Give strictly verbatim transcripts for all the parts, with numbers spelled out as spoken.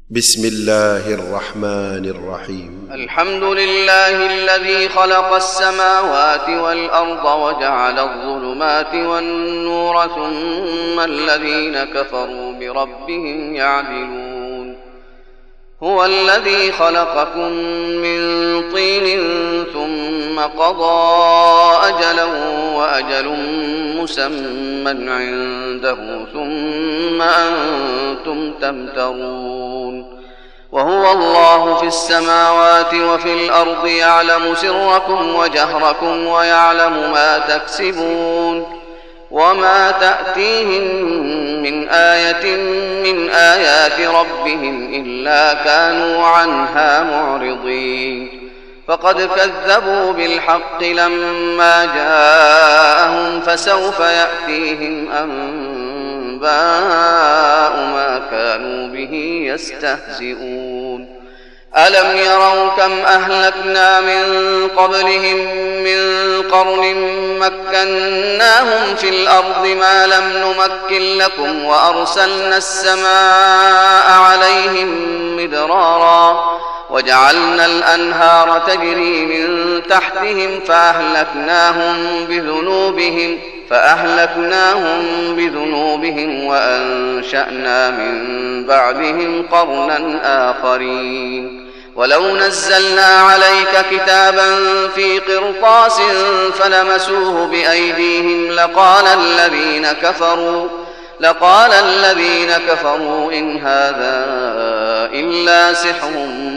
بسم الله الرحمن الرحيم. الحمد لله الذي خلق السماوات والأرض وجعل الظلمات والنور ثم الذين كفروا بربهم يعدلون. هو الذي خلقكم من طين ثم قضى أجلا وأجل مسمى عنده ثم أنتم تمترون. وهو الله في السماوات وفي الأرض يعلم سركم وجهركم ويعلم ما تكسبون. وما تأتيهم من آية من آيات ربهم إلا كانوا عنها معرضين. فقد كذبوا بالحق لما جاءهم فسوف يأتيهم أنباء ما كانوا به يستهزئون. ألم يروا كم أهلكنا من قبلهم من قرن مكناهم في الأرض ما لم نمكن لكم وأرسلنا السماء عليهم مدرارا وجعلنا الأنهار تجري من تحتهم فأهلكناهم بذنوبهم فأهلكناهم بذنوبهم وأنشأنا من بعدهم قرنا آخرين. ولو نزلنا عليك كتابا في قرطاس فلمسوه بأيديهم لقال الذين كفروا لقال الذين كفروا إن هذا إلا سحر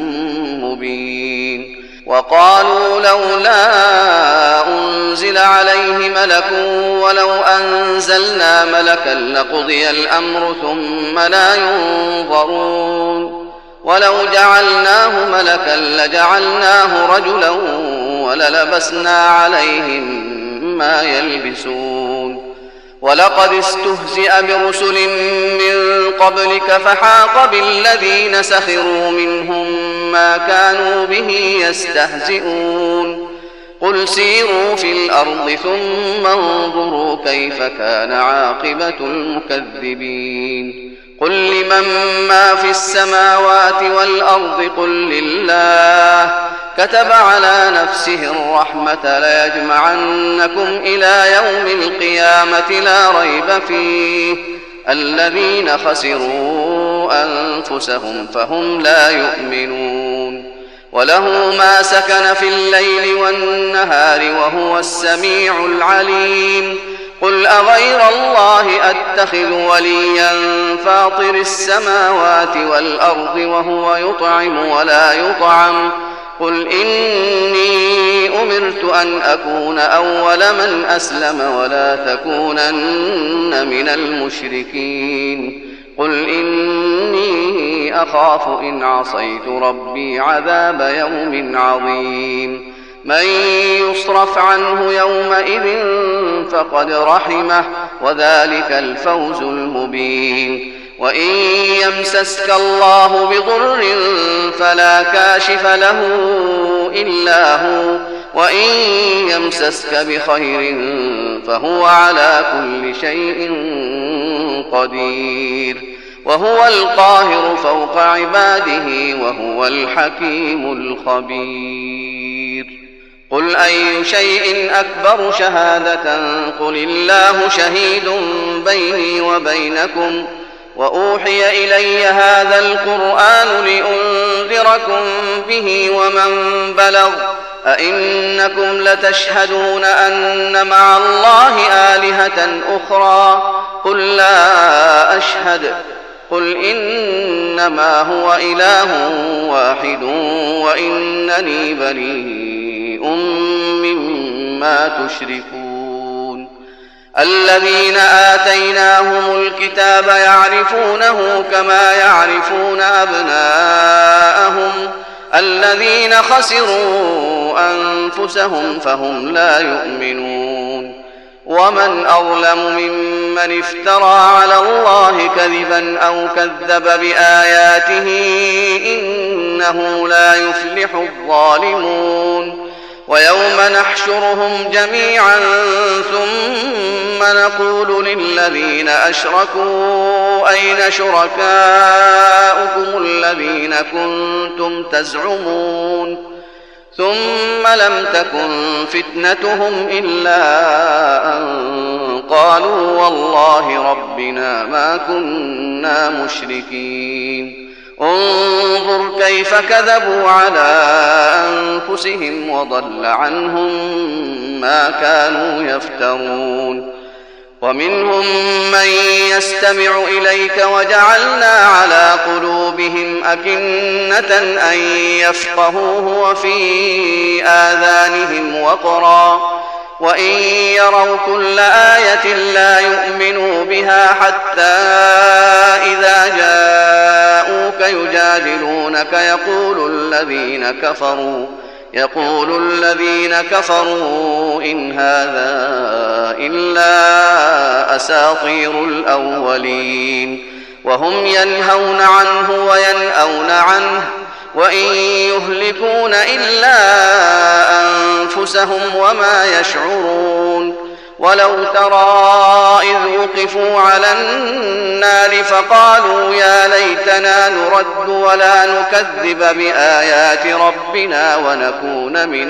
مبين. وقالوا لولا أنزل عليه ملك ولو أنزلنا ملكا لقضي الأمر ثم لا ينظرون. ولو جعلناه ملكا لجعلناه رجلا وللبسنا عليهم ما يلبسون. ولقد استهزئ برسل من قبلك فحاق بالذين سخروا منهم ما كانوا به يستهزئون. قل سيروا في الأرض ثم انظروا كيف كان عاقبة المكذبين. قل لمن ما في السماوات والأرض قل لله كتب على نفسه الرحمة ليجمعنكم إلى يوم القيامة لا ريب فيه الذين خسروا أنفسهم فهم لا يؤمنون. وله ما سكن في الليل والنهار وهو السميع العليم. قل أغير الله أتخذ وليا فاطر السماوات والأرض وهو يطعم ولا يطعم قل إني أمرت أن أكون أول من أسلم ولا تكونن من المشركين. قل إني أخاف إن عصيت ربي عذاب يوم عظيم. من يصرف عنه يومئذ فقد رحمه وذلك الفوز المبين. وإن يمسسك الله بضر فلا كاشف له إلا هو وإن يمسسك بخير فهو على كل شيء قدير. وهو القاهر فوق عباده وهو الحكيم الخبير. قل أي شيء أكبر شهادة قل الله شهيد بيني وبينكم وأوحي إلي هذا القرآن لأنذركم به ومن بلغ أئنكم لتشهدون أن مع الله آلهة أخرى قل لا أشهد قل إنما هو إله واحد وإنني بريء مما تشركون. الذين آتيناهم الكتاب يعرفونه كما يعرفون أبناءهم الذين خسروا أنفسهم فهم لا يؤمنون. ومن أظلم ممن افترى على الله كذبا أو كذب بآياته إنه لا يفلح الظالمون. ويوم نحشرهم جميعا ثم نقول للذين أشركوا أين شركاؤكم الذين كنتم تزعمون ثم لم تكن فتنتهم إلا أن قالوا والله ربنا ما كنا مشركين انظر كيف كذبوا على أنفسهم وضل عنهم ما كانوا يفترون ومنهم من يستمع إليك وجعلنا على قلوبهم أكنة أن يفقهوه وفي آذانهم وقرا وإن يروا كل آية لا يؤمنوا بها حتى إذا جاءوك يجادلونك يقول الذين كفروا يقول الذين كفروا إن هذا إلا أساطير الأولين وهم ينهون عنه وينأون عنه وإن يهلكون إلا أنفسهم وما يشعرون ولو ترى إذ وقفوا على النار فقالوا يا ليتنا نرد ولا نكذب بآيات ربنا ونكون من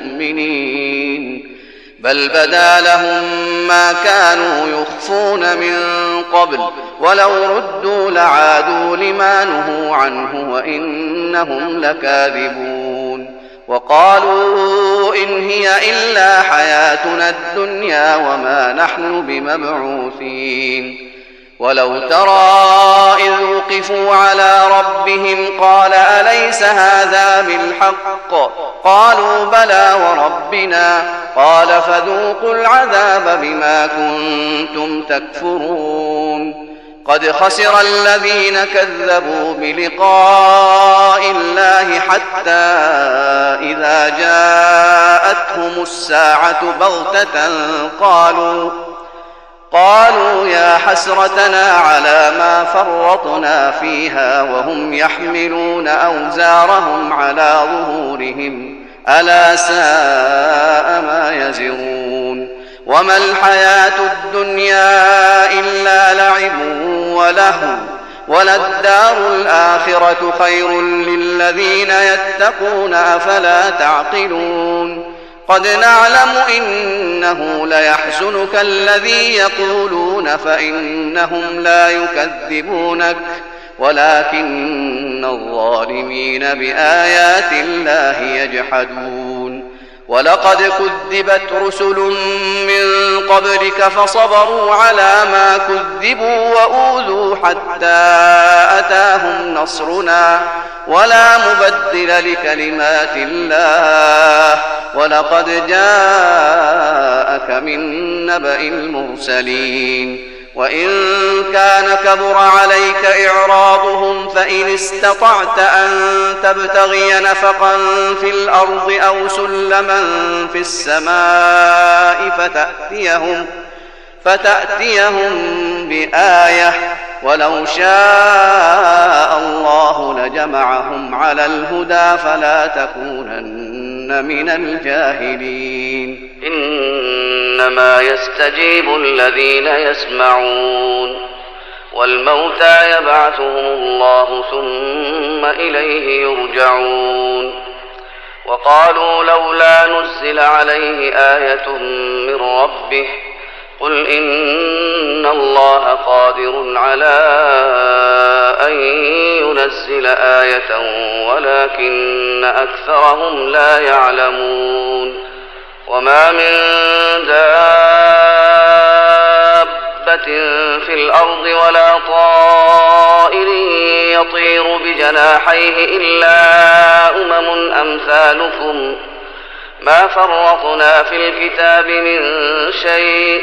المؤمنين بل بدا لهم ما كانوا يخفون من قبل ولو ردوا لعادوا لما نهوا عنه وإنهم لكاذبون وقالوا إن هي إلا حياتنا الدنيا وما نحن بمبعوثين ولو ترى إذ وقفوا على ربهم قال أليس هذا بالحق قالوا بلى وربنا قال فذوقوا العذاب بما كنتم تكفرون قد خسر الذين كذبوا بلقاء الله حتى إذا جاءتهم الساعة بغتة قالوا قالوا يا حسرتنا على ما فرطنا فيها وهم يحملون أوزارهم على ظهورهم ألا ساء ما يزرون وما الحياة الدنيا إلا لعب ولهو وللدار الآخرة خير للذين يتقون أفلا تعقلون قد نعلم إنه ليحزنك الذي يقولون فإنهم لا يكذبونك ولكن الظالمين بآيات الله يجحدون ولقد كذبت رسل من قبلك فصبروا على ما كذبوا وأوذوا حتى أتاهم نصرنا ولا مبدل لكلمات الله ولقد جاءك من نبأ المرسلين وإن كان كبر عليك إعراضهم فإن استطعت أن تبتغي نفقا في الأرض أو سلما في السماء فتأتيهم, فتأتيهم بآية ولو شاء الله لجمعهم على الهدى فلا تكونن من الجاهلين إنما يستجيب الذين يسمعون والموتى يبعثهم الله ثم إليه يرجعون وقالوا لولا نزل عليه آية من ربه قل إن الله قادر على أن ينزل آية ولكن أكثرهم لا يعلمون وما من دابة في الأرض ولا طائر يطير بجناحيه إلا أمم أمثالكم ما فرطنا في الكتاب من شيء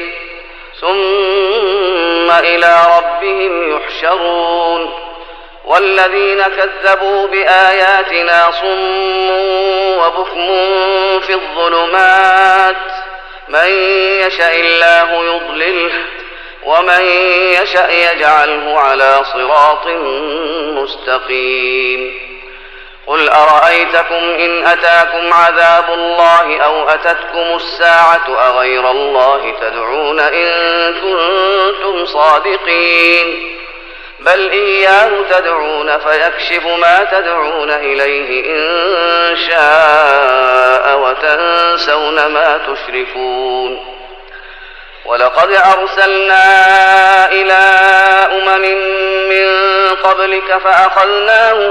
ثم إلى ربهم يحشرون والذين كذبوا بآياتنا صم وبكم في الظلمات من يشاء الله يضلله ومن يشاء يجعله على صراط مستقيم قل أرأيتكم إن أتاكم عذاب الله أو أتتكم الساعة أغير الله تدعون إن كنتم صادقين بل إياه تدعون فيكشف ما تدعون إليه إن شاء وتنسون ما تشركون ولقد أرسلنا إلى أمم من قبلك فأخذناهم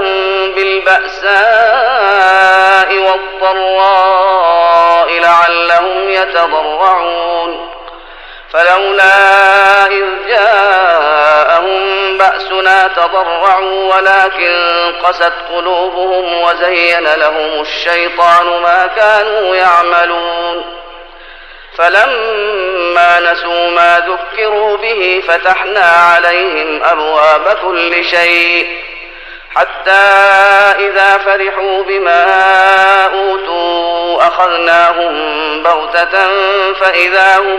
بالبأساء والضراء لعلهم يتضرعون فلولا إذ جاءهم بأسنا تضرعوا ولكن قست قلوبهم وزين لهم الشيطان ما كانوا يعملون فلما نسوا ما ذكروا به فتحنا عليهم أبواب كل شيء حتى إذا فرحوا بما أوتوا أخذناهم بغتة فإذا هم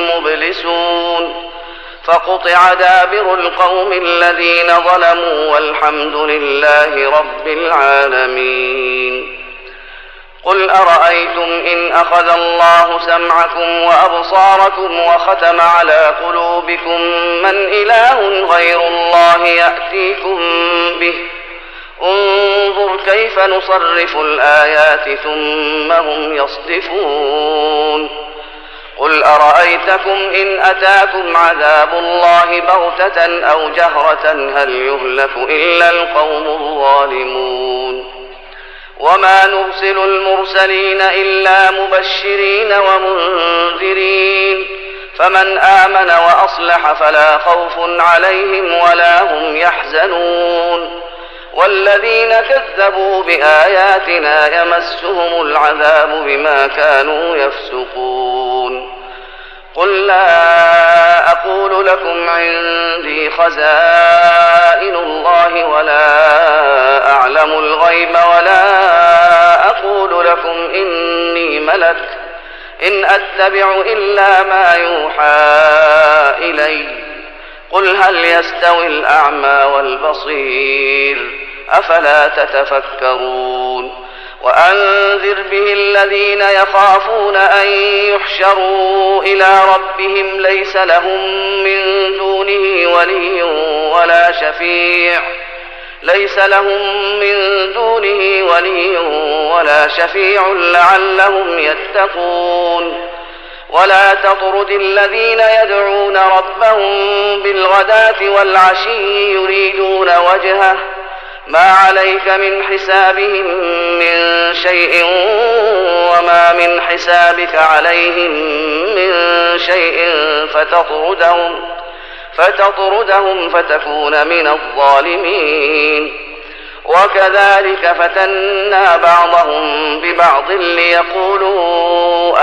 مبلسون فقطع دابر القوم الذين ظلموا والحمد لله رب العالمين قل أرأيتم إن أخذ الله سمعكم وأبصاركم وختم على قلوبكم من إله غير الله يأتيكم به انظر كيف نصرف الآيات ثم هم يصدفون قل أرأيتكم إن أتاكم عذاب الله بغتة أو جهرة هل يهلك إلا القوم الظالمون وما نرسل المرسلين إلا مبشرين ومنذرين فمن آمن وأصلح فلا خوف عليهم ولا هم يحزنون والذين كذبوا بآياتنا يمسهم العذاب بما كانوا يفسقون قل لا أقول لكم عندي خزائن الله ولا أعلم الغيب ولا أقول لكم إني ملك إن أتبع إلا ما يوحى إلي قل هل يستوي الأعمى والبصير أفلا تتفكرون وأنذر به الذين يخافون أن يحشروا إلى ربهم ليس لهم من دونه ولي ولا شفيع ليس لهم من دونه ولي ولا شفيع لعلهم يتقون ولا تطرد الذين يدعون ربهم بالغداة والعشي يريدون وجهه ما عليك من حسابهم من شيء وما من حسابك عليهم من شيء فتطردهم فتطردهم فتكون من الظالمين وكذلك فتنا بعضهم ببعض ليقولوا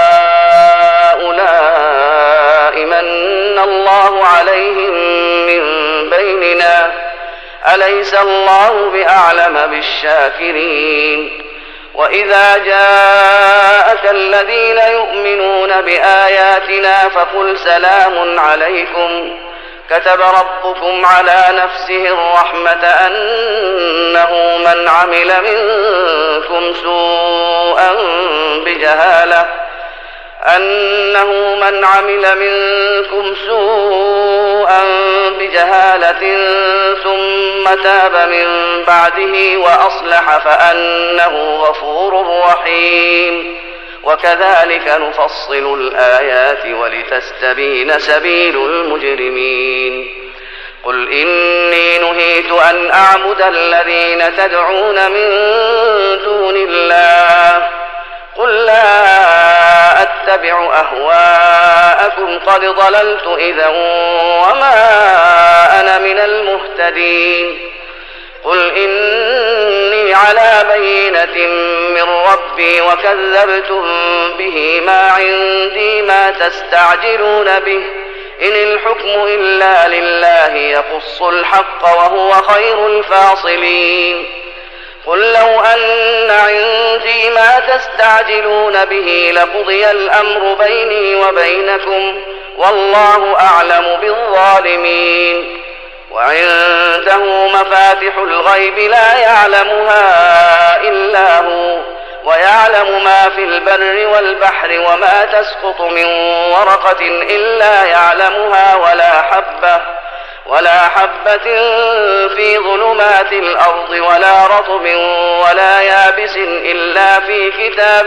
أهؤلاء من الله عليهم من بيننا أليس الله بأعلم بالشاكرين وإذا جاءك الذين يؤمنون بآياتنا فقل سلام عليكم كتب ربكم على نفسه الرحمة أنه من عمل منكم سوءا بجهالة أنه من عمل منكم سوءا بجهالة ثم تاب من بعده وأصلح فأنه غفور رحيم وكذلك نفصل الآيات ولتستبين سبيل المجرمين قل إني نهيت أن أعبد الذين تدعون من دون الله قل لا أتبع أهواءكم قد ضللت إذا وما أنا من المهتدين قل إني على بينة من ربي وكذبتم به ما عندي ما تستعجلون به إن الحكم إلا لله يقص الحق وهو خير الفاصلين قل لو أن عندي ما تستعجلون به لقضي الأمر بيني وبينكم والله أعلم بالظالمين وعنده مفاتح الغيب لا يعلمها إلا هو ويعلم ما في البر والبحر وما تسقط من ورقة إلا يعلمها ولا حبة ولا حبة في ظلمات الأرض ولا رطب ولا يابس إلا في كتاب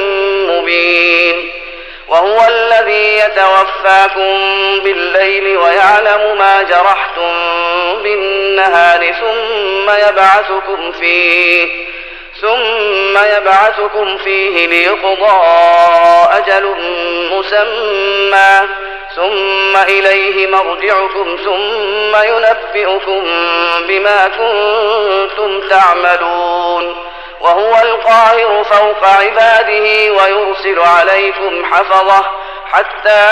مبين. وهو الذي يتوفاكم بالليل ويعلم ما جرحتم بالنهار ثم يبعثكم فيه ثم يبعثكم فيه ليقضى أجل مسمى ثم إليه مرجعكم ثم ينبئكم بما كنتم تعملون. وهو القاهر فوق عباده ويرسل عليكم حفظة حتى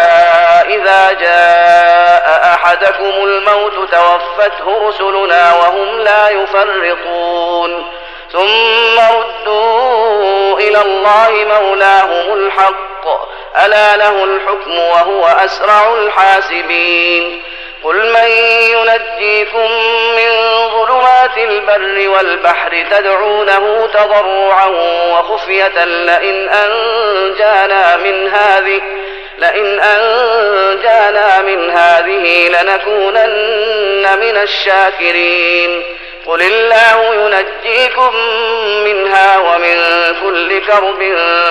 إذا جاء أحدكم الموت توفته رسلنا وهم لا يفرطون ثم ردوا إلى الله مولاهم الحق ألا له الحكم وهو أسرع الحاسبين. قل من ينجيكم من ظلمات البر والبحر تدعونه تضرعا وخفية لئن أنجانا من هذه لئن أنجانا من هذه لنكونن من الشاكرين. قل الله ينجيكم منها ومن كل كرب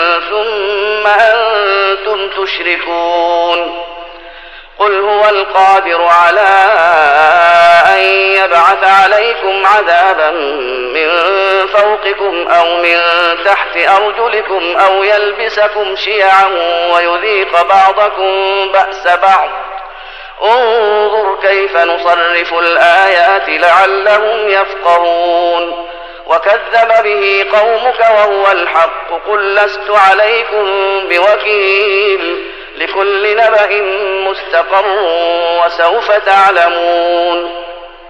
ثم أنتم تشركون. قل هو القادر على أن يبعث عليكم عذابا من فوقكم أو من تحت أرجلكم أو يلبسكم شيعا ويذيق بعضكم بأس بعض. انظر كيف نصرف الآيات لعلهم يفقهون. وكذب به قومك وهو الحق قل لست عليكم بوكيل لكل نبأ مستقر وسوف تعلمون.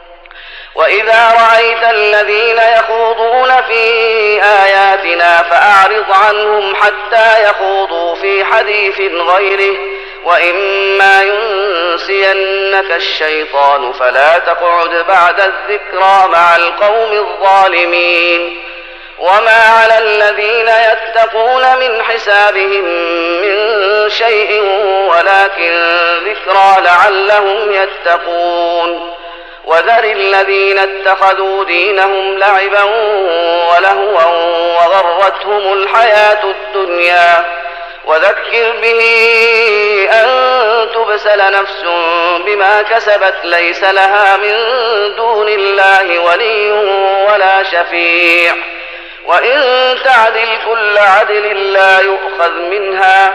وإذا رأيت الذين يخوضون في آياتنا فأعرض عنهم حتى يخوضوا في حديث غيره وإما ينسينك الشيطان فلا تقعد بعد الذكرى مع القوم الظالمين. وما على الذين يتقون من حسابهم من شيء ولكن ذكرى لعلهم يتقون. وذر الذين اتخذوا دينهم لعبا ولهوا وغرتهم الحياة الدنيا وذكر به أن تبسل نفس بما كسبت ليس لها من دون الله ولي ولا شفيع وإن تعدل كل عدل لا يؤخذ منها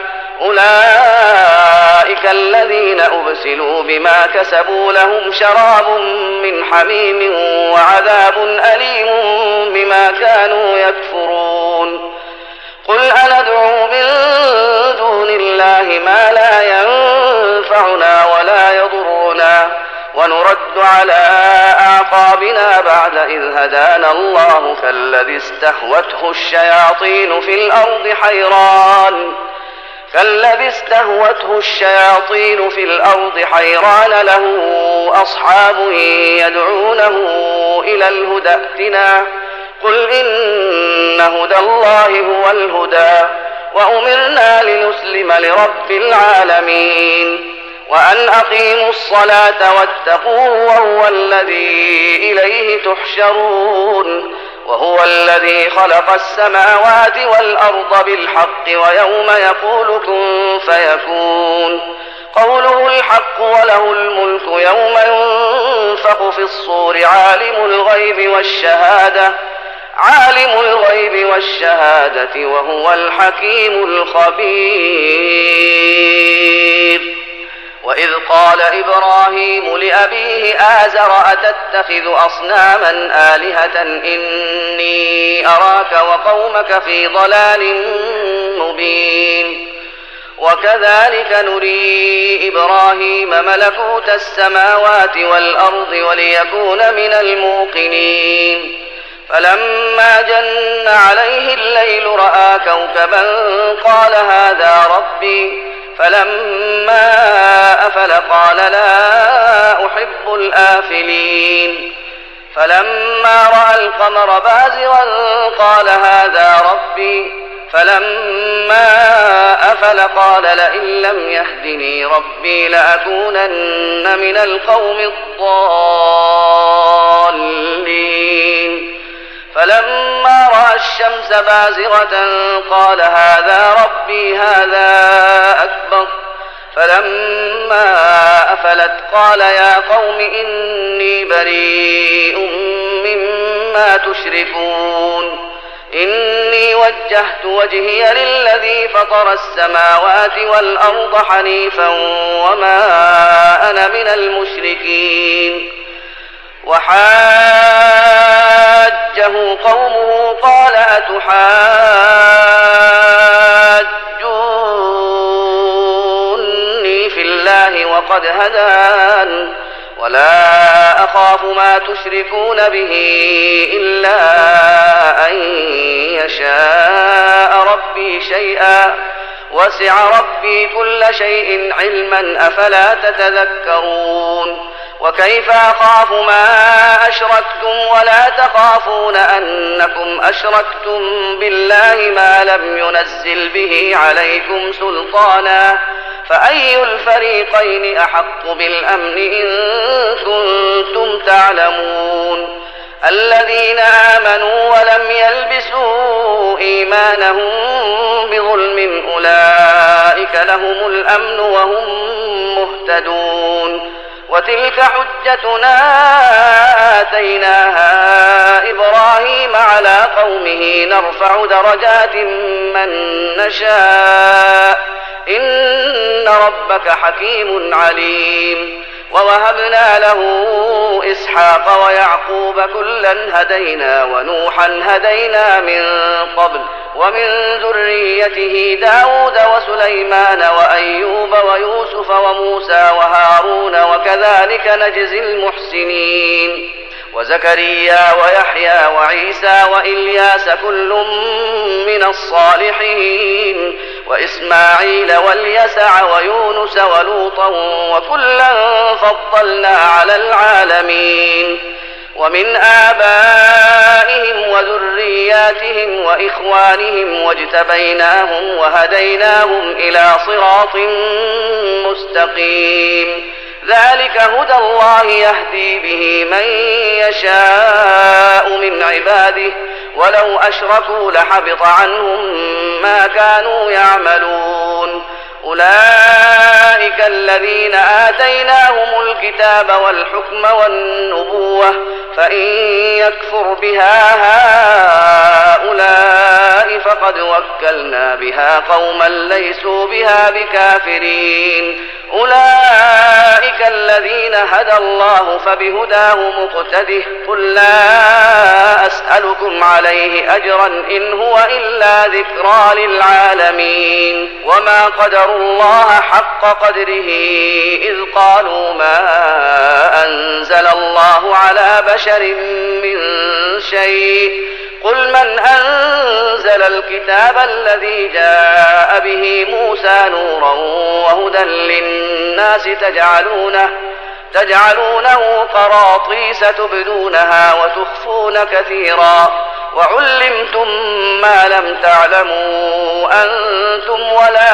أولئك الذين أبسلوا بما كسبوا لهم شراب من حميم وعذاب أليم بما كانوا يكفرون. قل أندعو من دون الله ما لا ينفعنا ولا يضرنا ونرد على أعقابنا بعد إذ هدانا الله كالذي استهوته الشياطين في الأرض حيران كالذي استهوته الشياطين في الأرض حيران له أصحاب يدعونه إلى الهدى ائتنا قل إن هدى الله هو الهدى وأمرنا لنسلم لرب العالمين وأن أقيموا الصلاة واتقوه وهو الذي إليه تحشرون. وهو الذي خلق السماوات والأرض بالحق ويوم يقول كن فيكون قوله الحق وله الملك يوم ينفخ في الصور عالم الغيب والشهادة عالم الغيب والشهادة وهو الحكيم الخبير. وإذ قال إبراهيم لأبيه آزر أتتخذ أصناما آلهة إني أراك وقومك في ضلال مبين. وكذلك نري إبراهيم ملكوت السماوات والأرض وليكون من الموقنين. فلما جن عليه الليل رأى كوكبا قال هذا ربي فلما أفل قال لا أحب الآفلين. فلما رأى القمر بازغا قال هذا ربي فلما أفل قال لئن لم يهدني ربي لأكونن من القوم الضالين فلما رأى الشمس بازغة قال هذا ربي هذا أكبر فلما أفلت قال يا قوم إني بريء مما تشركون إني وجهت وجهي للذي فطر السماوات والأرض حنيفا وما أنا من المشركين وحاجه قومه قال أتحاجوني في الله وقد هدان ولا أخاف ما تشركون به إلا أن يشاء ربي شيئا وسع ربي كل شيء علما أفلا تتذكرون وكيف أخاف ما أشركتم ولا تخافون أنكم أشركتم بالله ما لم ينزل به عليكم سلطانا فأي الفريقين أحق بالأمن إن كنتم تعلمون الذين آمنوا ولم يلبسوا إيمانهم بظلم أولئك لهم الأمن وهم مهتدون وتلك حجتنا آتيناها إبراهيم على قومه نرفع درجات من نشاء إن ربك حكيم عليم ووهبنا له إسحاق ويعقوب كلا هدينا ونوحا هدينا من قبل ومن ذريته داود وسليمان وأيوب ويوسف وموسى وهارون وكذلك نجزي المحسنين وزكريا ويحيى وعيسى وإلياس كل من الصالحين وإسماعيل واليسع ويونس ولوطا وكلا فضلنا على العالمين ومن آبائهم وذرياتهم وإخوانهم واجتبيناهم وهديناهم إلى صراط مستقيم ذلك هدى الله يهدي به من يشاء من عباده ولو أشركوا لحبط عنهم ما كانوا يعملون أولئك الذين آتيناهم الكتاب والحكم والنبوة فإن يكفر بها هؤلاء فقد وكلنا بها قوما ليسوا بها بكافرين أولئك الذين هدى الله فبهداه مقتده قل لا أسألكم عليه أجرا إن هو إلا ذكرى للعالمين وما قدروا الله حق قدره إذ قالوا ما أنزل الله على بشر من شيء قل من أنزل الكتاب الذي جاء به موسى نورا وهدى للناس تجعلونه تجعلونه قراطيس تبدونها وتخفون كثيرا وعلمتم ما لم تعلموا أنتم ولا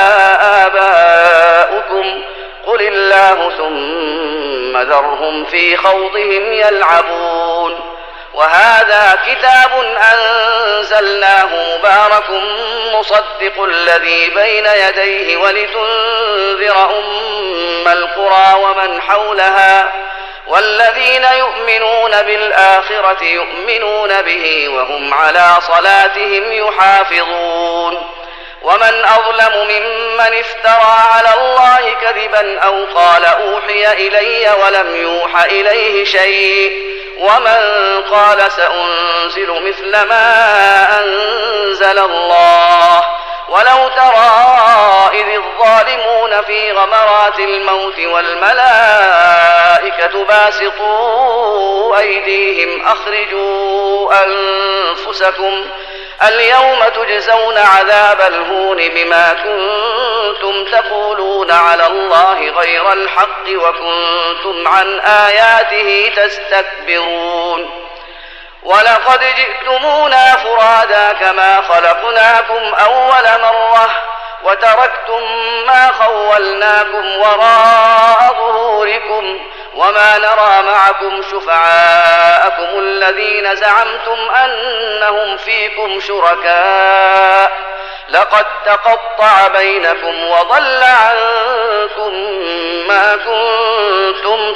آباؤكم قل الله ثم ذرهم في خوضهم يلعبون وهذا كتاب أنزلناه مبارك مصدق الذي بين يديه ولتنذر أم القرى ومن حولها والذين يؤمنون بالآخرة يؤمنون به وهم على صلاتهم يحافظون ومن أظلم ممن افترى على الله كذبا أو قال أوحي إلي ولم يوح إليه شيء ومن قال سأنزل مثل ما أنزل الله ولو ترى إذ الظالمون في غمرات الموت والملائكة باسطوا أيديهم أخرجوا أنفسكم اليوم تجزون عذاب الهون بما كنتم تقولون على الله غير الحق وكنتم عن آياته تستكبرون ولقد جئتمونا فرادا كما خلقناكم أول مرة وتركتم ما خولناكم وراء ظهوركم وما نرى معكم شفعاءكم الذين زعمتم أنهم فيكم شركاء لقد تقطع بينكم وضل عنكم ما كنتم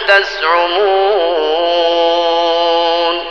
تزعمون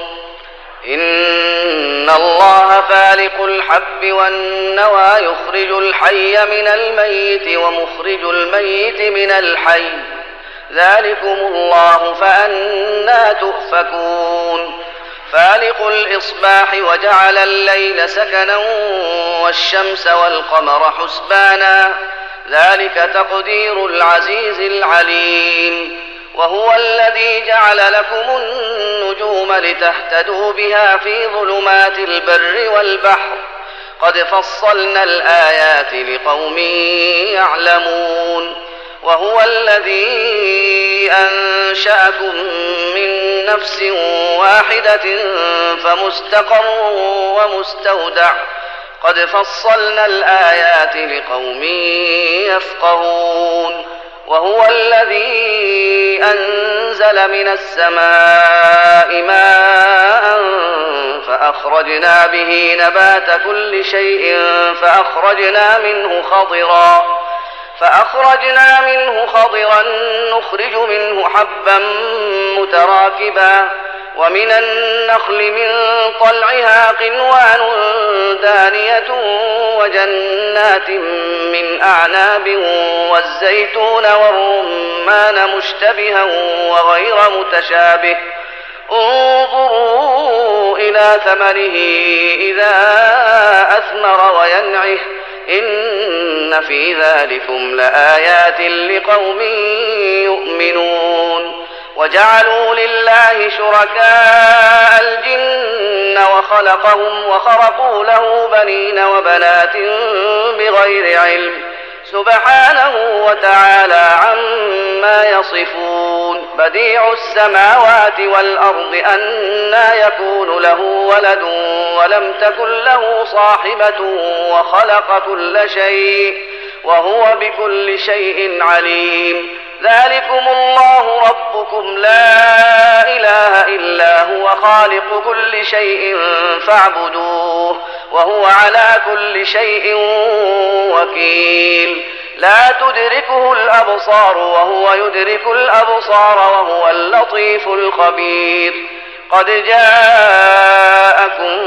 إن الله فالق الحب والنوى يخرج الحي من الميت ومخرج الميت من الحي ذلكم الله فأنى تؤفكون فالق الإصباح وجعل الليل سكنا والشمس والقمر حسبانا ذلك تقدير العزيز العليم وهو الذي جعل لكم النجوم لتهتدوا بها في ظلمات البر والبحر قد فصلنا الآيات لقوم يعلمون وهو الذي أنشأكم من نفس واحدة فمستقر ومستودع قد فصلنا الآيات لقوم يفقهون وهو الذي أنزل من السماء ماء فأخرجنا به نبات كل شيء فأخرجنا منه خضرا فأخرجنا منه خضرا نخرج منه حبا متراكبا ومن النخل من طلعها قنوان دانية وجنات من أعناب والزيتون والرمان مشتبها وغير متشابه انظروا إلى ثمره إذا أثمر وينعه إن في ذلكم لآيات لقوم يؤمنون وجعلوا لله شركاء الجن وخلقهم وخرقوا له بنين وبنات بغير علم سبحانه وتعالى عما يصفون بديع السماوات والأرض أنى يكون له ولد ولم تكن له صاحبة وخلق كل شيء وهو بكل شيء عليم ذلكم الله ربكم لا إله إلا هو خالق كل شيء فاعبدوه وهو على كل شيء وكيل لا تدركه الأبصار وهو يدرك الأبصار وهو اللطيف الخبير قد جاءكم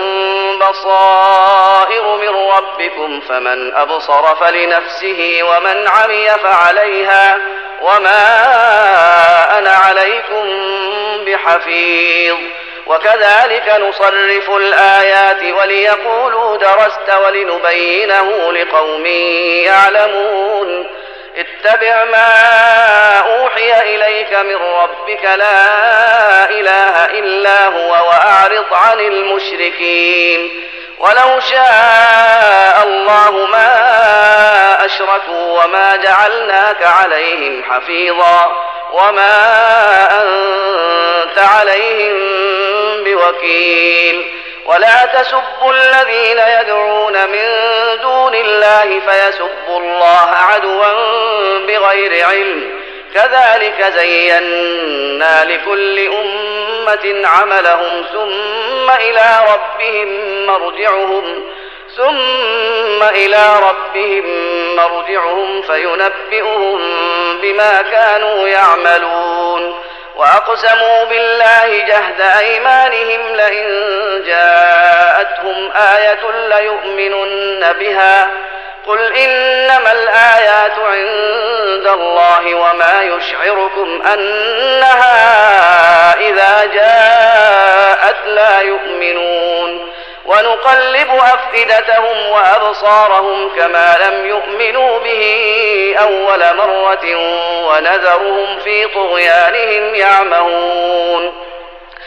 بصائر من ربكم فمن أبصر فلنفسه ومن عمي فعليها وما أنا عليكم بحفيظ وكذلك نصرف الآيات وليقولوا درست ولنبينه لقوم يعلمون اتبع ما أوحي إليك من ربك لا إله إلا هو وأعرض عن المشركين ولو شاء الله ما أشركوا وما جعلناك عليهم حفيظا وما أنت عليهم بوكيل ولا تسبوا الذين يدعون من دون الله فيسبوا الله عدوا بغير علم كذلك زينا لكل أمة عملهم ثم إلى ربهم مرجعهم ثم إلى ربهم مرجعهم فينبئهم بما كانوا يعملون وأقسموا بالله جهد أيمانهم لئن جاءتهم آية ليؤمنن بها قل إنما الآيات عند الله وما يشعركم أنها إذا جاءت لا يؤمنون ونقلب أفئدتهم وأبصارهم كما لم يؤمنوا به أول مرة ونذرهم في طغيانهم يعمهون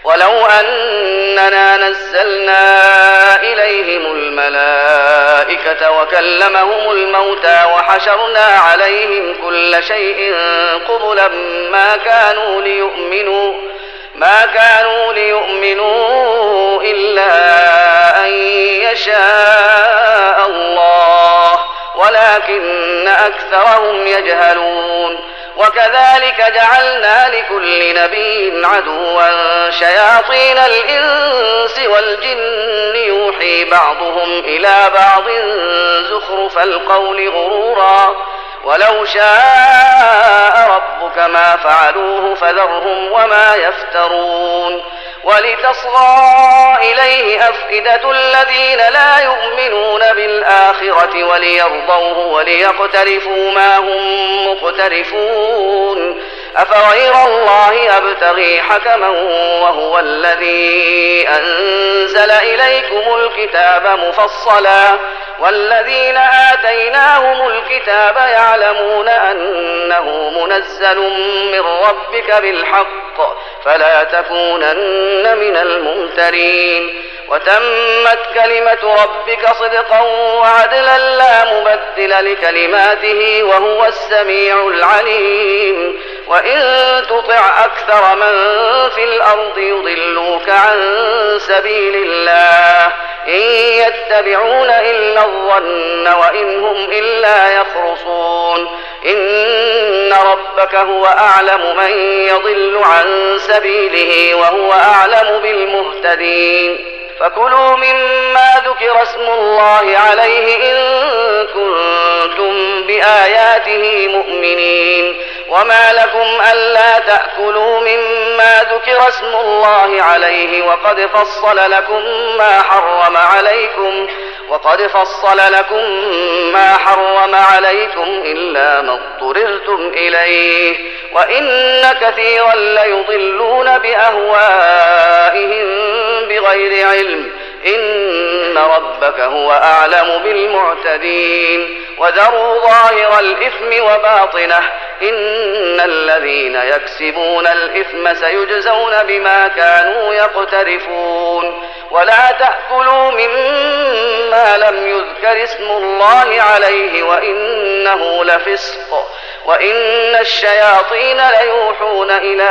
ولو أننا نزلنا إليهم الملائكة وكلمهم الموتى وحشرنا عليهم كل شيء قبلا ما كانوا ليؤمنوا ما كانوا ليؤمنوا إلا أن يشاء الله ولكن أكثرهم يجهلون. وكذلك جعلنا لكل نبي عدوا شياطين الإنس والجن يوحي بعضهم إلى بعض زخرف القول غرورا ولو شاء ربك ما فعلوه فذرهم وما يفترون. ولتصغى إليه أفئدة الذين لا يؤمنون بالآخرة وليرضوه وليقترفوا ما هم مقترفون. أفغير الله أبتغي حكما وهو الذي أنزل إليكم الكتاب مفصلا والذين آتيناهم الكتاب يعلمون أنه منزل من ربك بالحق فلا تكونن من الممترين. وتمت كلمة ربك صدقا وعدلا لا مبدل لكلماته وهو السميع العليم. وإن تطع أكثر من في الأرض يضلوك عن سبيل الله إن يتبعون إلا الظن وإن هم إلا يخرصون. إن ربك هو أعلم من يضل عن سبيله وهو أعلم بالمهتدين. فكلوا مما ذكر اسم الله عليه إن كنتم بآياته مؤمنين. وما لكم ألا تأكلوا مما ذكر اسم الله عليه وقد فصل لكم ما حرم عليكم وقد فصل لكم ما حرم عليكم إلا ما اضطررتم إليه وإن كثيرا ليضلون بأهوائهم بغير علم. إن ربك هو أعلم بالمعتدين. وذروا ظاهر الإثم وباطنه إن الذين يكسبون الإثم سيجزون بما كانوا يقترفون. ولا تأكلوا مما لم يذكر اسم الله عليه وإنه لفسق وإن الشياطين ليوحون إلى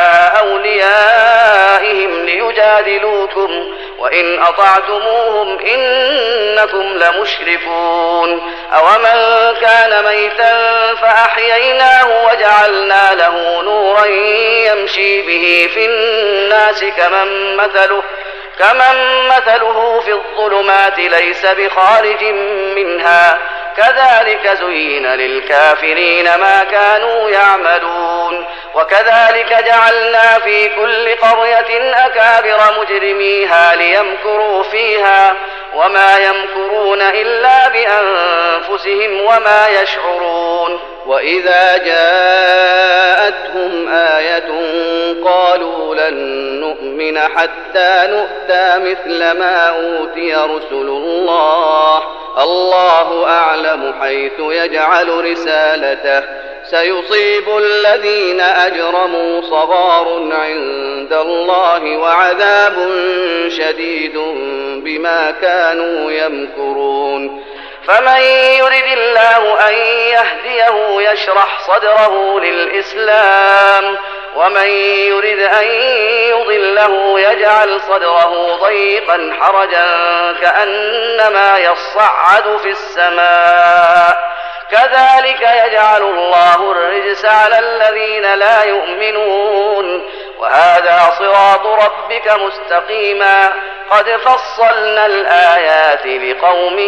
أوليائهم ليجادلوكم وإن أطعتموهم إنكم لمشركون. أومن كان ميتا فأحييناه وجعلنا له نورا يمشي به في الناس كمن مثله كمن مثله في الظلمات ليس بخارج منها كذلك زين للكافرين ما كانوا يعملون. وكذلك جعلنا في كل قرية أكابر مجرميها ليمكروا فيها وما يمكرون إلا بأنفسهم وما يشعرون. وإذا جاءتهم آية قالوا لن نؤمن حتى نؤتى مثل ما أوتي رسل الله الله أعلم حيث يجعل رسالته سيصيب الذين أجرموا صغار عند الله وعذاب شديد بما كانوا يمكرون. فمن يرد الله أن يهديه يشرح صدره للإسلام ومن يرد أن يضله يجعل صدره ضيقا حرجا كأنما يصعد في السماء كذلك يجعل الله الرجس على الذين لا يؤمنون. وهذا صراط ربك مستقيما قد فصلنا الآيات لقوم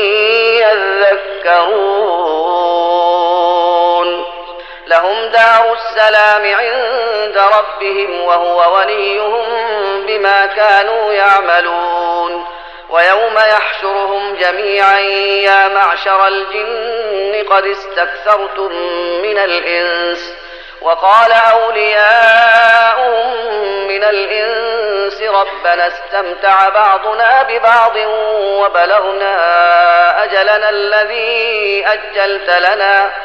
يذكرون. لهم دار السلام عند ربهم وهو وليهم بما كانوا يعملون. ويوم يحشرهم جميعا يا معشر الجن قد استكثرتم من الإنس وقال أولياؤهم من الإنس ربنا استمتع بعضنا ببعض وبلغنا أجلنا الذي أجلت لنا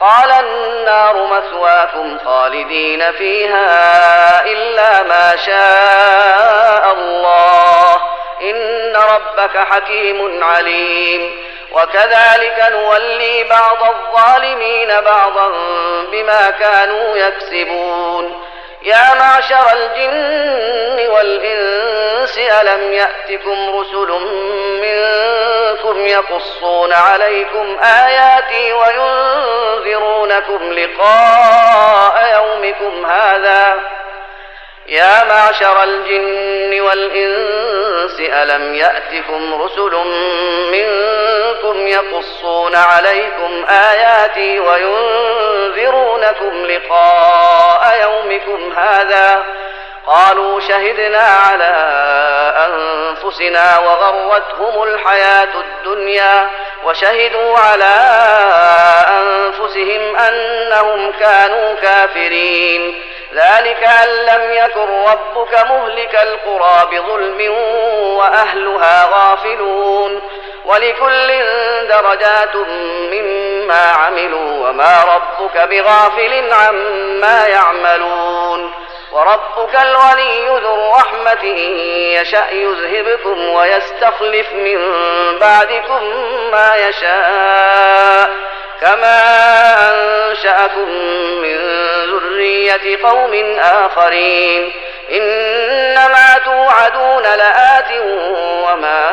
قال النار مثواكم خالدين فيها إلا ما شاء الله إن ربك حكيم عليم وكذلك نولي بعض الظالمين بعضا بما كانوا يكسبون يا معشر الجن والإنس ألم يأتكم رسل منكم يقصون عليكم آياتي وينذرونكم لقاء يومكم هذا يا معشر الجن والإنس ألم يأتكم رسل منكم يقصون عليكم آياتي وينذرونكم لقاء يومكم هذا قالوا شهدنا على أنفسنا وغرتهم الحياة الدنيا وشهدوا على أنفسهم أنهم كانوا كافرين ذلك أن لم يكن ربك مهلك القرى بظلم وأهلها غافلون ولكل درجات مما عملوا وما ربك بغافل عما يعملون وربك الغني ذو الرحمة إن يشأ يذهبكم ويستخلف من بعدكم ما يشاء كما أنشأكم من ذرية قوم آخرين إنما توعدون لآت وما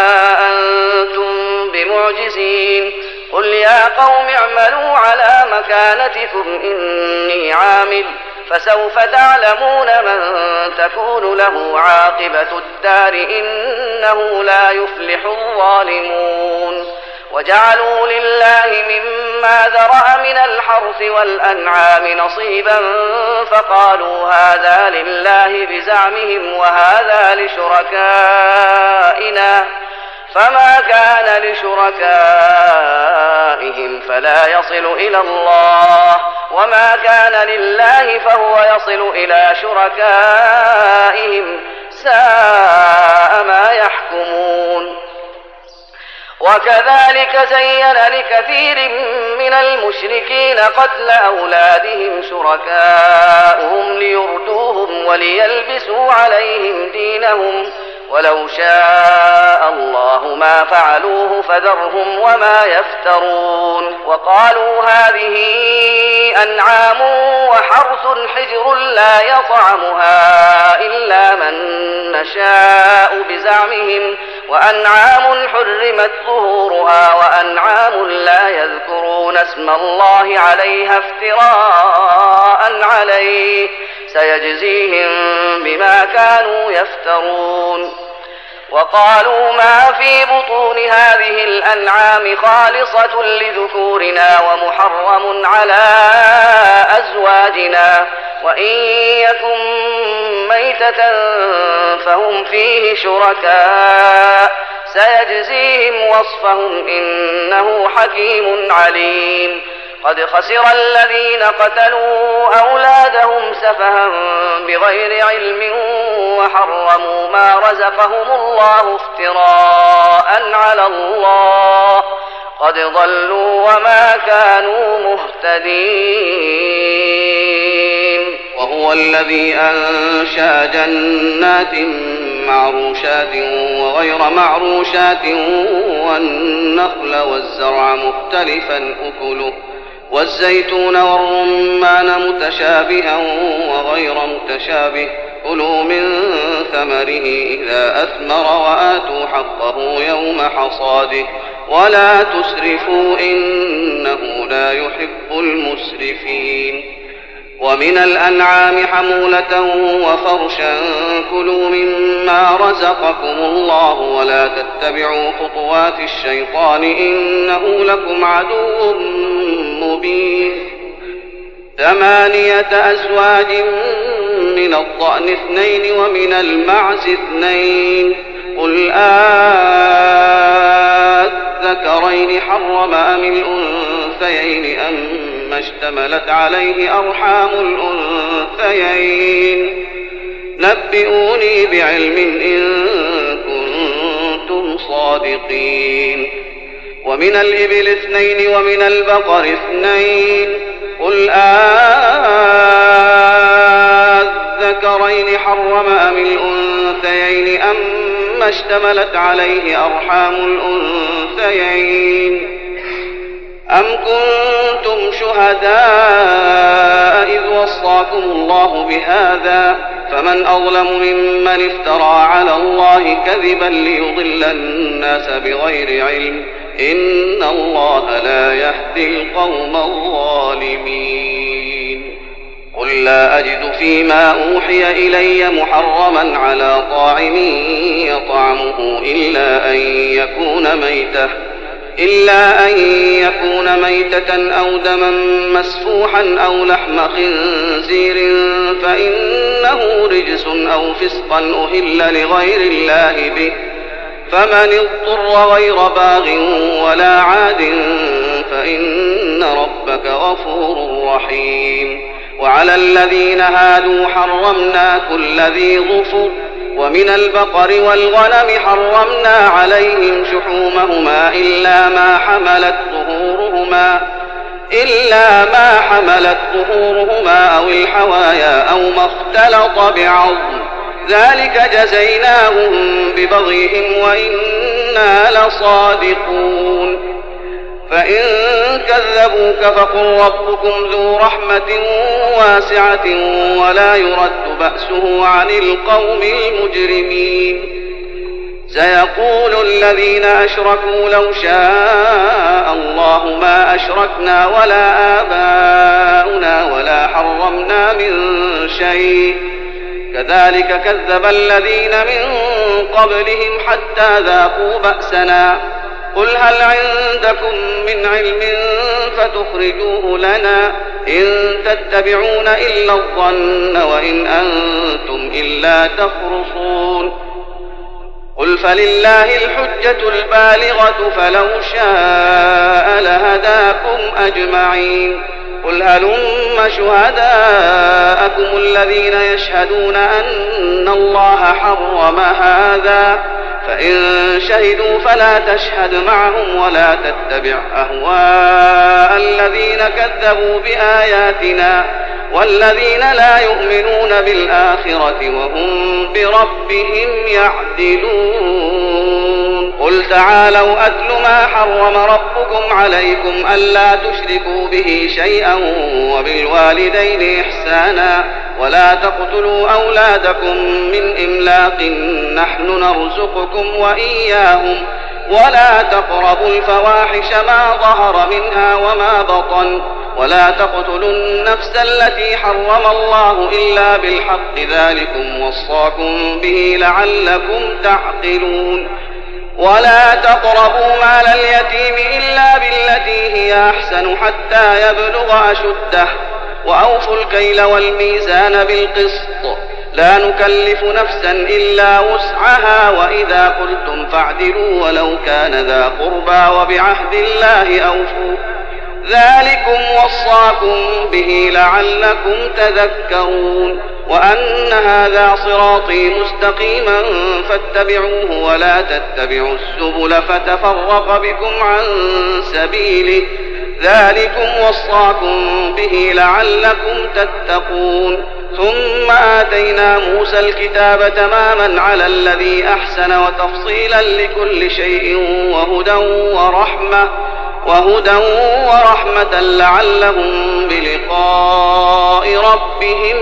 أنتم بمعجزين قل يا قوم اعملوا على مكانتكم إني عامل فسوف تعلمون من تكون له عاقبة الدار إنه لا يفلح الظالمون وجعلوا لله مما ذرأ من الحرث والأنعام نصيبا فقالوا هذا لله بزعمهم وهذا لشركائنا فما كان لشركائهم فلا يصل إلى الله وما كان لله فهو يصل إلى شركائهم ساء ما يحكمون وكذلك زين لكثير من المشركين قتل أولادهم شركاؤهم ليردوهم وليلبسوا عليهم دينهم ولو شاء الله ما فعلوه فذرهم وما يفترون وقالوا هذه أنعام وحرث حجر لا يطعمها إلا من نشاء بزعمهم وأنعام حرمت ظهورها وأنعام لا يذكرون اسم الله عليها افتراء عليه سيجزيهم بما كانوا يفترون وقالوا ما في بطون هذه الأنعام خالصة لذكورنا ومحرم على أزواجنا وإن يكن ميتة فهم فيه شركاء سيجزيهم وصفهم إنه حكيم عليم قد خسر الذين قتلوا أولادهم سفها بغير علم وحرموا ما رزقهم الله افتراء على الله قد ضلوا وما كانوا مهتدين وهو الذي أنشأ جنات معروشات وغير معروشات والنخل والزرع مختلفا أكله والزيتون والرمان متشابها وغير متشابه كلوا من ثمره إذا أثمر وآتوا حقه يوم حصاده ولا تسرفوا إنه لا يحب المسرفين ومن الأنعام حمولة وفرشا كلوا مما رزقكم الله ولا تتبعوا خطوات الشيطان إنه لكم عدو مبين ثمانية أزواج من الضأن اثنين ومن المعز اثنين قل آذكرين حرم أم الأنثيين أما اشتملت عليه أرحام الأنثيين نبئوني بعلم إن كنتم صادقين ومن الإبل اثنين ومن البقر اثنين قل أذكرين حرم أم الأنثيين أما اشتملت عليه أرحام الأنثيين أم كنتم شهداء إذ وصاكم الله بهذا فمن أظلم ممن افترى على الله كذبا ليضل الناس بغير علم إن الله لا يهدي القوم الظالمين قل لا أجد فيما أوحي إلي محرما على طاعم يطعمه إلا أن يكون ميتة إلا أن يكون ميتة أو دما مسفوحا أو لحم خنزير فإنه رجس أو فسقا أهل لغير الله به فمن اضطر غير باغ ولا عاد فإن ربك غفور رحيم وعلى الذين هادوا حرمنا كل ذي ظفر ومن البقر والغنم حرمنا عليهم شحومهما إلا ما حملت ظهورهما إلا ما حملت ظهورهما أو الحوايا أو ما اختلط بعظم ذلك جزيناهم ببغيهم وإنا لصادقون فإن كذبوك فقل ربكم ذو رحمة واسعة ولا يرد بأسه عن القوم المجرمين سيقول الذين أشركوا لو شاء الله ما أشركنا ولا آباؤنا ولا حرمنا من شيء كذلك كذب الذين من قبلهم حتى ذاقوا بأسنا قل هل عندكم من علم فتخرجوه لنا إن تتبعون إلا الظن وإن أنتم إلا تخرصون قل فلله الحجة البالغة فلو شاء لهداكم أجمعين قل هلم شهداءكم الذين يشهدون أن الله حرم هذا فإن شهدوا فلا تشهد معهم ولا تتبع أهواء الذين كذبوا بآياتنا والذين لا يؤمنون بالآخرة وهم بربهم يعدلون قل تعالوا أتل ما حرم ربكم عليكم ألا تشركوا به شيئا وبالوالدين إحسانا ولا تقتلوا أولادكم من إملاق نحن نرزقكم وإياهم ولا تقربوا الفواحش ما ظهر منها وما بطن ولا تقتلوا النفس التي حرم الله إلا بالحق ذلكم وصاكم به لعلكم تعقلون ولا تقربوا مال اليتيم إلا بالتي هي أحسن حتى يبلغ أشده وأوفوا الكيل والميزان بالقسط لا نكلف نفسا إلا وسعها وإذا قلتم فاعدلوا ولو كان ذا قربى وبعهد الله أوفوا ذلكم وصاكم به لعلكم تذكرون وأن هذا صراطي مستقيما فاتبعوه ولا تتبعوا السبل فتفرق بكم عن سبيله ذلكم وصاكم به لعلكم تتقون ثم آتينا موسى الكتاب تماما على الذي أحسن وتفصيلا لكل شيء وهدى ورحمة وهدى ورحمة لعلهم بلقاء ربهم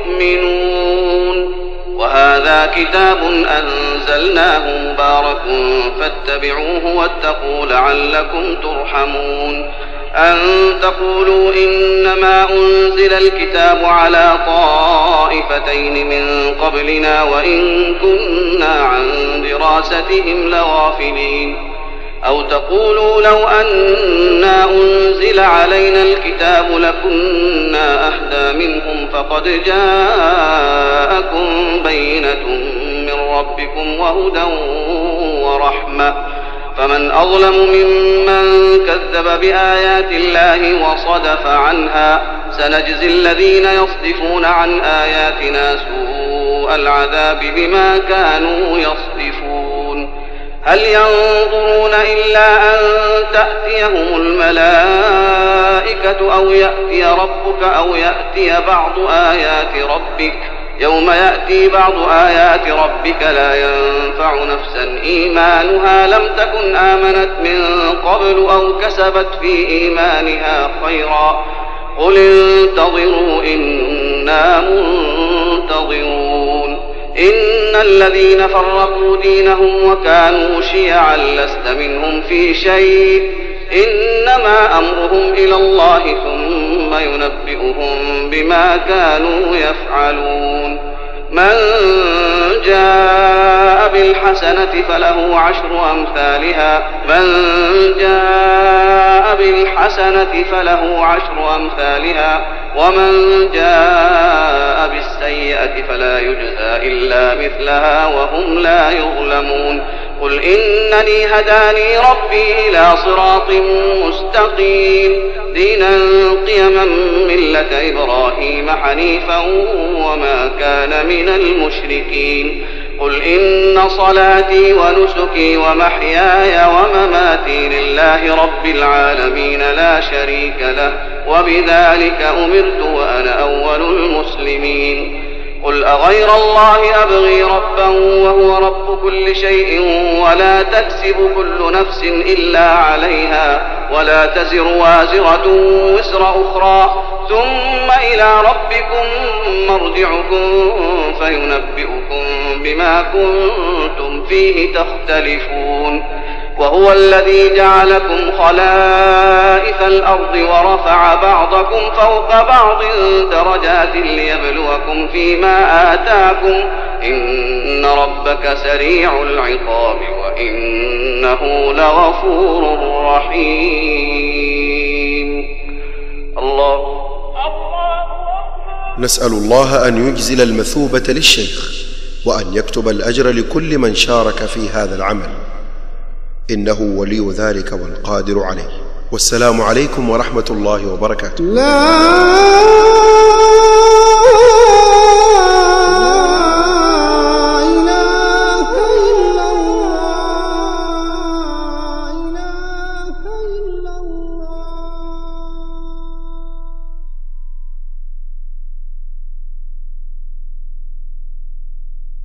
يؤمنون وهذا كتاب أنزلناه مبارك فاتبعوه واتقوا لعلكم ترحمون أن تقولوا إنما أنزل الكتاب على طائفتين من قبلنا وإن كنا عن دراستهم لغافلين أو تقولوا لو أنا أنزل علينا الكتاب لكنا أهدى منهم فقد جاءكم بينة من ربكم وهدى ورحمة فمن أظلم ممن كذب بآيات الله وصدف عنها سنجزي الذين يصدفون عن آياتنا سوء العذاب بما كانوا يصدفون هل ينظرون إلا أن تأتيهم الملائكة أو يأتي ربك أو يأتي بعض آيات ربك يوم يأتي بعض آيات ربك لا ينفع نفسا إيمانها لم تكن آمنت من قبل أو كسبت في إيمانها خيرا قل انتظروا إنا منتظرون إن الذين فرقوا دينهم وكانوا شيعا لست منهم في شيء إنما أمرهم إلى الله ثم ينبئهم بما كانوا يفعلون من جاء بالحسنة فله عشر أمثالها من جاء بالحسنة فله عشر أمثالها ومن جاء بالسيئة فلا يجزى إلا مثلها وهم لا يظلمون قل إنني هداني ربي إلى صراط مستقيم دينا قيما ملة إبراهيم حنيفا وما كان من المشركين قل إن صلاتي ونسكي ومحياي ومماتي لله رب العالمين لا شريك له وبذلك أمرت وأنا أول المسلمين قل أغير الله أبغي ربا وهو رب كل شيء ولا تكسب كل نفس إلا عليها ولا تزر وازرة وزر أخرى ثم إلى ربكم مرجعكم فينبئكم بما كنتم فيه تختلفون وهو الذي جعلكم خلائف الأرض ورفع بعضكم فوق بعض درجات ليبلوكم فيما آتاكم إن ربك سريع العقاب وإنه لغفور رحيم. الله نسأل الله أن يجزل المثوبة للشيخ وأن يكتب الأجر لكل من شارك في هذا العمل إنه ولي ذلك والقادر عليه. والسلام عليكم ورحمة الله وبركاته. لا